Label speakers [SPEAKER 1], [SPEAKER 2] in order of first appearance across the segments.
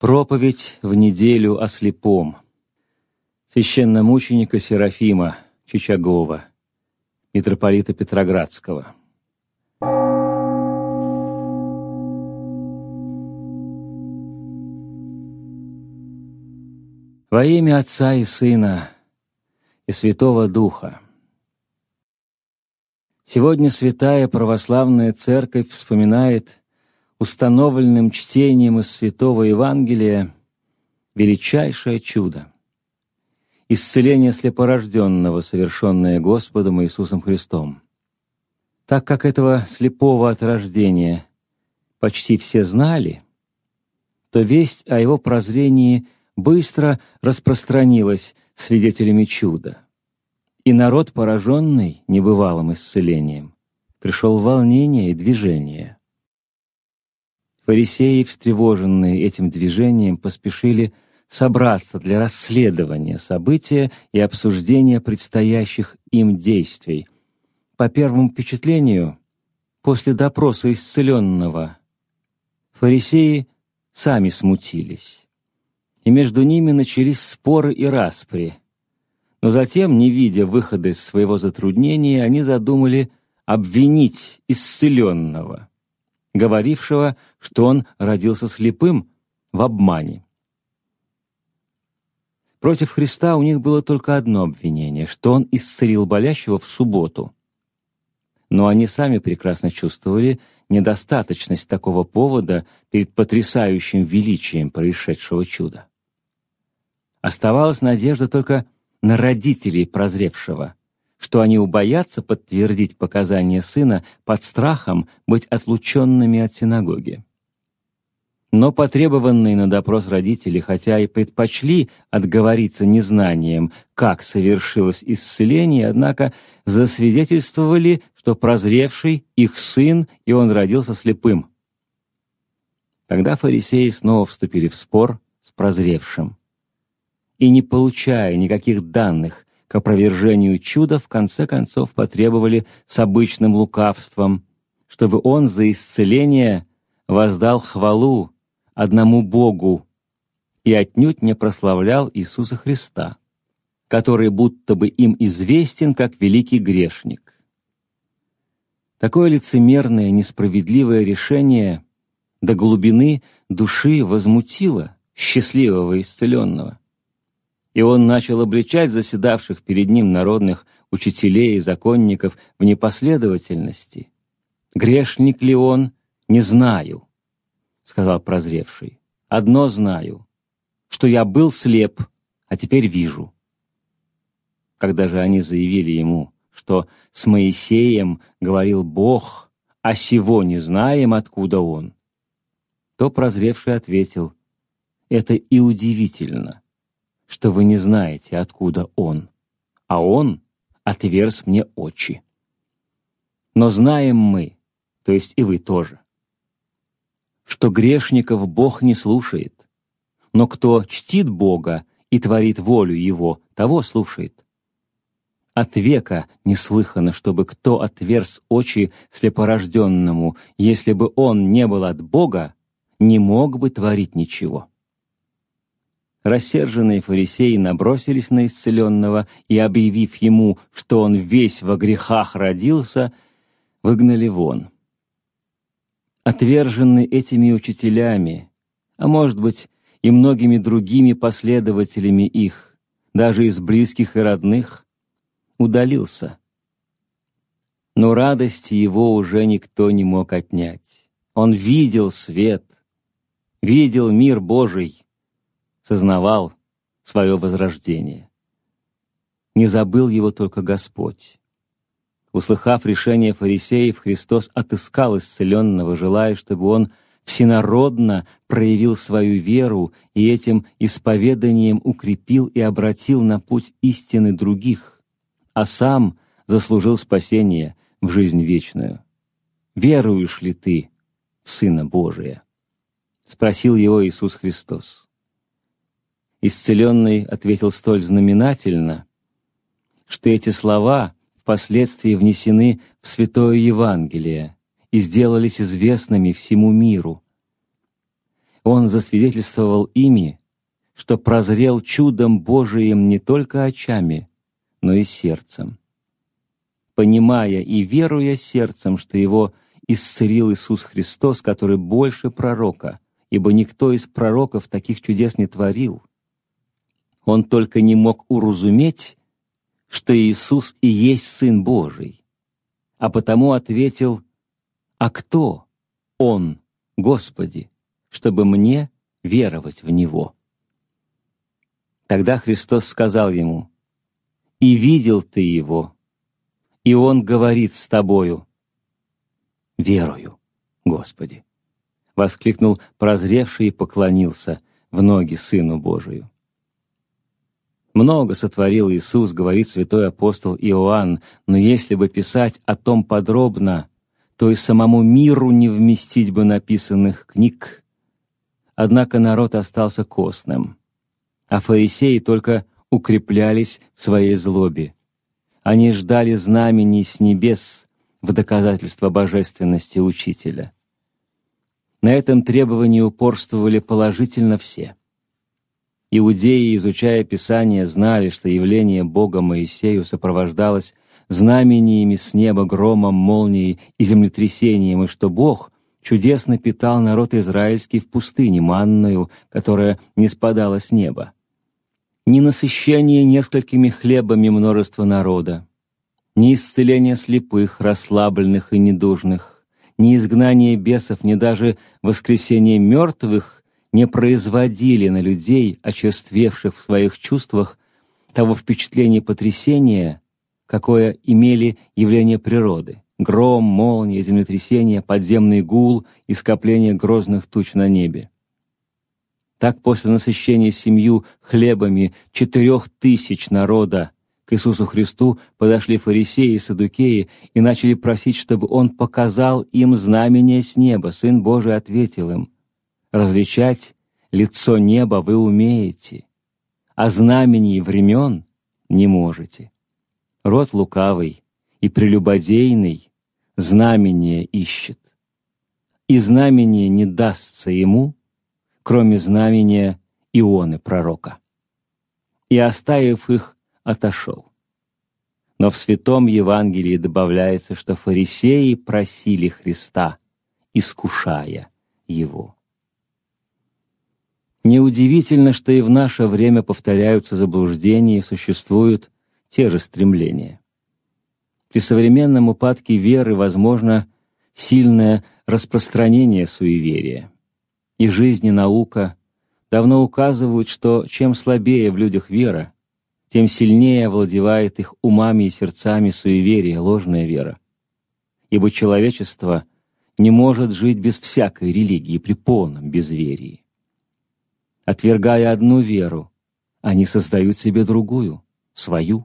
[SPEAKER 1] Проповедь в неделю о слепом. Священномученика Серафима Чичагова, митрополита Петроградского. Во имя Отца и Сына и Святого Духа. Сегодня Святая Православная Церковь вспоминает установленным чтением из Святого Евангелия величайшее чудо — исцеление слепорожденного, совершенное Господом Иисусом Христом. Так как этого слепого от рождения почти все знали, то весть о его прозрении быстро распространилась свидетелями чуда. И народ, пораженный небывалым исцелением, пришел в волнение и движение. Фарисеи, встревоженные этим движением, поспешили собраться для расследования события и обсуждения предстоящих им действий. По первому впечатлению, после допроса исцеленного, фарисеи сами смутились, и между ними начались споры и распри. Но затем, не видя выхода из своего затруднения, они задумали обвинить исцеленного, говорившего, что он родился слепым, в обмане. Против Христа у них было только одно обвинение, что он исцелил болящего в субботу. Но они сами прекрасно чувствовали недостаточность такого повода перед потрясающим величием происшедшего чуда. Оставалась надежда только на родителей прозревшего, что они убоятся подтвердить показания сына под страхом быть отлученными от синагоги. Но потребованные на допрос родители, хотя и предпочли отговориться незнанием, как совершилось исцеление, однако засвидетельствовали, что прозревший их сын, и он родился слепым. Тогда фарисеи снова вступили в спор с прозревшим. И, не получая никаких данных к опровержению чуда, в конце концов потребовали с обычным лукавством, чтобы он за исцеление воздал хвалу одному Богу и отнюдь не прославлял Иисуса Христа, который будто бы им известен как великий грешник. Такое лицемерное, несправедливое решение до глубины души возмутило счастливого исцеленного. И он начал обличать заседавших перед ним народных учителей и законников в непоследовательности. «Грешник ли он? Не знаю», — сказал прозревший. «Одно знаю, что я был слеп, а теперь вижу». Когда же они заявили ему, что с Моисеем говорил Бог, а сего не знаем, откуда он, то прозревший ответил: «Это и удивительно, что вы не знаете, откуда он, а он отверз мне очи. Но знаем мы, то есть и вы тоже, что грешников Бог не слушает, но кто чтит Бога и творит волю Его, того слушает. От века не слыхано, чтобы кто отверз очи слепорожденному, если бы он не был от Бога, не мог бы творить ничего». Рассерженные фарисеи набросились на исцеленного и, объявив ему, что он весь во грехах родился, выгнали вон. Отверженный этими учителями, а может быть и многими другими последователями их, даже из близких и родных, удалился. Но радости его уже никто не мог отнять. Он видел свет, видел мир Божий, сознавал свое возрождение. Не забыл его только Господь. Услыхав решение фарисеев, Христос отыскал исцеленного, желая, чтобы он всенародно проявил свою веру и этим исповеданием укрепил и обратил на путь истины других, а сам заслужил спасение в жизнь вечную. «Веруешь ли ты в Сына Божия?» — спросил его Иисус Христос. Исцеленный ответил столь знаменательно, что эти слова впоследствии внесены в Святое Евангелие и сделались известными всему миру. Он засвидетельствовал ими, что прозрел чудом Божиим не только очами, но и сердцем. Понимая и веруя сердцем, что его исцелил Иисус Христос, который больше пророка, ибо никто из пророков таких чудес не творил, он только не мог уразуметь, что Иисус и есть Сын Божий, а потому ответил: «А кто Он, Господи, чтобы мне веровать в Него?» Тогда Христос сказал ему: «И видел ты Его, и Он говорит с тобою». «Верую, Господи!» — воскликнул прозревший и поклонился в ноги Сыну Божию. Много сотворил Иисус, говорит святой апостол Иоанн, но если бы писать о том подробно, то и самому миру не вместить бы написанных книг. Однако народ остался костным, а фарисеи только укреплялись в своей злобе. Они ждали знамений с небес в доказательство божественности Учителя. На этом требовании упорствовали положительно все. Иудеи, изучая Писание, знали, что явление Бога Моисею сопровождалось знамениями с неба, громом, молнией и землетрясением, и что Бог чудесно питал народ израильский в пустыне манною, которая не спадала с неба. Ни насыщение несколькими хлебами множества народа, ни исцеление слепых, расслабленных и недужных, ни изгнание бесов, ни даже воскресение мертвых не производили на людей, очерствевших в своих чувствах, того впечатления потрясения, какое имели явления природы: гром, молния, землетрясение, подземный гул и скопление грозных туч на небе. Так после насыщения 7 хлебами 4000 народа к Иисусу Христу подошли фарисеи и саддукеи и начали просить, чтобы Он показал им знамение с неба. Сын Божий ответил им: «Различать лицо неба вы умеете, а знамений времен не можете. Род лукавый и прелюбодейный знамение ищет, и знамение не дастся ему, кроме знамения Ионы пророка». И, оставив их, отошел. Но в Святом Евангелии добавляется, что фарисеи просили Христа, искушая Его. Неудивительно, что и в наше время повторяются заблуждения и существуют те же стремления. При современном упадке веры возможно сильное распространение суеверия. И жизнь, и наука давно указывают, что чем слабее в людях вера, тем сильнее овладевает их умами и сердцами суеверие, ложная вера. Ибо человечество не может жить без всякой религии при полном безверии. Отвергая одну веру, они создают себе другую, свою.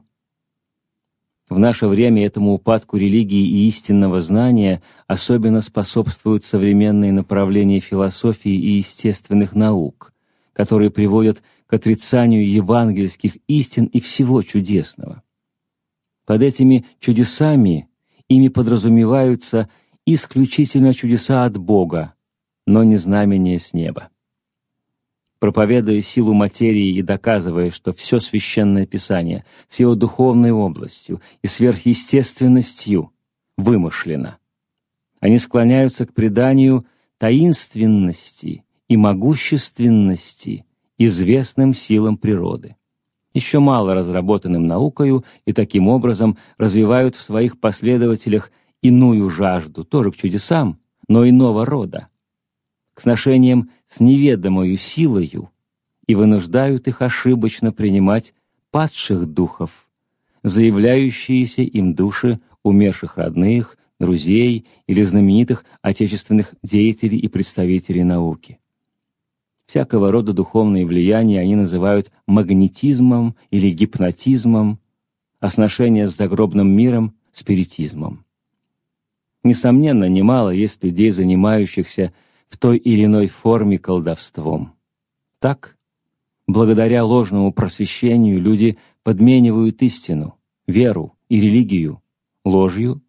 [SPEAKER 1] В наше время этому упадку религии и истинного знания особенно способствуют современные направления философии и естественных наук, которые приводят к отрицанию евангельских истин и всего чудесного. Под этими чудесами ими подразумеваются исключительно чудеса от Бога, но не знамения с неба. Проповедуя силу материи и доказывая, что все Священное Писание с его духовной областью и сверхъестественностью вымышлено, они склоняются к преданию таинственности и могущественности известным силам природы, еще мало разработанным наукою, и таким образом развивают в своих последователях иную жажду, тоже к чудесам, но иного рода, к сношениям с неведомою силою, и вынуждают их ошибочно принимать падших духов, заявляющиеся им души умерших родных, друзей или знаменитых отечественных деятелей и представителей науки. Всякого рода духовные влияния они называют магнетизмом или гипнотизмом, а сношение с загробным миром — спиритизмом. Несомненно, немало есть людей, занимающихся в той или иной форме колдовством. Так, благодаря ложному просвещению, люди подменивают истину, веру и религию ложью,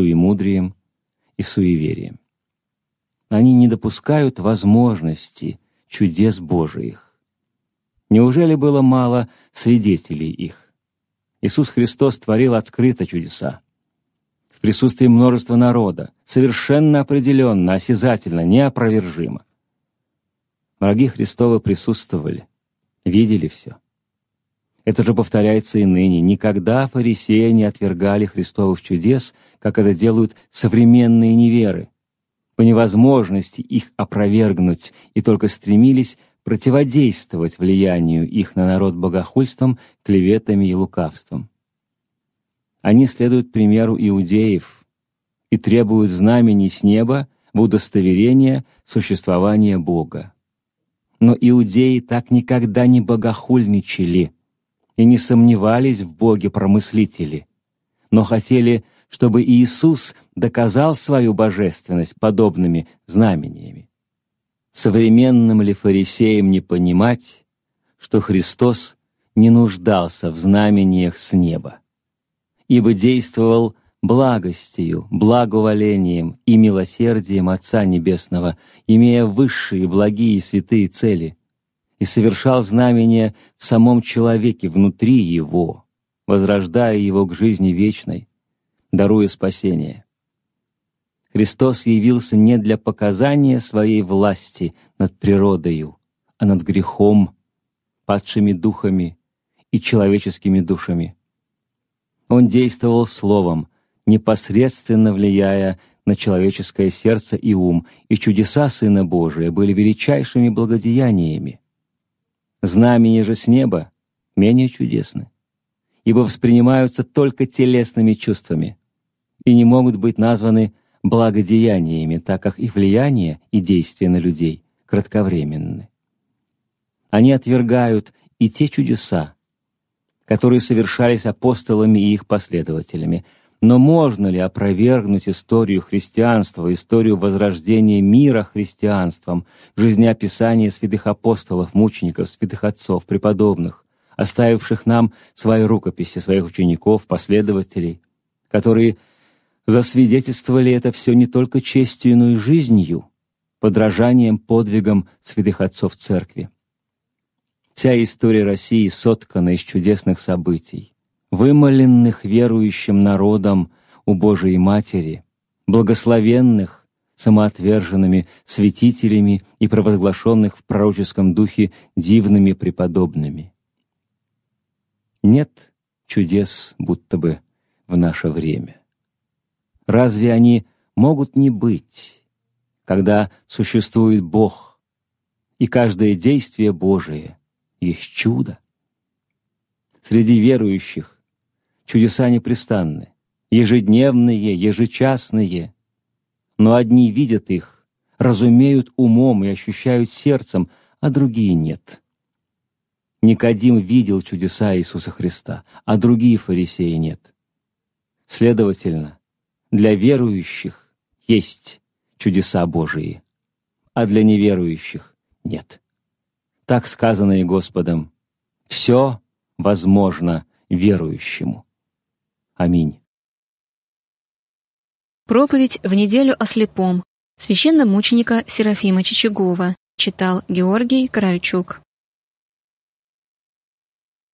[SPEAKER 1] суемудрием и суеверием. Они не допускают возможности чудес Божиих. Неужели было мало свидетелей их? Иисус Христос творил открыто чудеса. В присутствии множества народа, совершенно определенно, осязательно, неопровержимо. Враги Христовы присутствовали, видели все. Это же повторяется и ныне. Никогда фарисеи не отвергали Христовых чудес, как это делают современные неверы, по невозможности их опровергнуть, и только стремились противодействовать влиянию их на народ богохульством, клеветами и лукавством. Они следуют примеру иудеев и требуют знамений с неба в удостоверение существования Бога. Но иудеи так никогда не богохульничали и не сомневались в Боге-промыслителе, но хотели, чтобы Иисус доказал свою божественность подобными знамениями. Современным ли фарисеям не понимать, что Христос не нуждался в знамениях с неба, ибо действовал благостью, благоволением и милосердием Отца Небесного, имея высшие, благие и святые цели, и совершал знамения в самом человеке, внутри его, возрождая его к жизни вечной, даруя спасение. Христос явился не для показания своей власти над природою, а над грехом, падшими духами и человеческими душами. Он действовал словом, непосредственно влияя на человеческое сердце и ум, и чудеса Сына Божия были величайшими благодеяниями. Знамения же с неба менее чудесны, ибо воспринимаются только телесными чувствами и не могут быть названы благодеяниями, так как их влияние и действие на людей кратковременны. Они отвергают и те чудеса, которые совершались апостолами и их последователями. Но можно ли опровергнуть историю христианства, историю возрождения мира христианством, жизнеописание святых апостолов, мучеников, святых отцов, преподобных, оставивших нам свои рукописи, своих учеников, последователей, которые засвидетельствовали это все не только честью, но и жизнью, подражанием подвигам святых отцов Церкви? Вся история России соткана из чудесных событий, вымоленных верующим народом у Божией Матери, благословенных самоотверженными святителями и провозглашенных в пророческом духе дивными преподобными. Нет чудес будто бы в наше время. Разве они могут не быть, когда существует Бог, и каждое действие Божие есть чудо? Среди верующих чудеса непрестанны, ежедневные, ежечасные, но одни видят их, разумеют умом и ощущают сердцем, а другие нет. Никодим видел чудеса Иисуса Христа, а другие фарисеи нет. Следовательно, для верующих есть чудеса Божии, а для неверующих нет. Так сказано и Господом: «Все возможно верующему». Аминь.
[SPEAKER 2] Проповедь в неделю о слепом священномученика Серафима Чичагова читал Георгий Корольчук.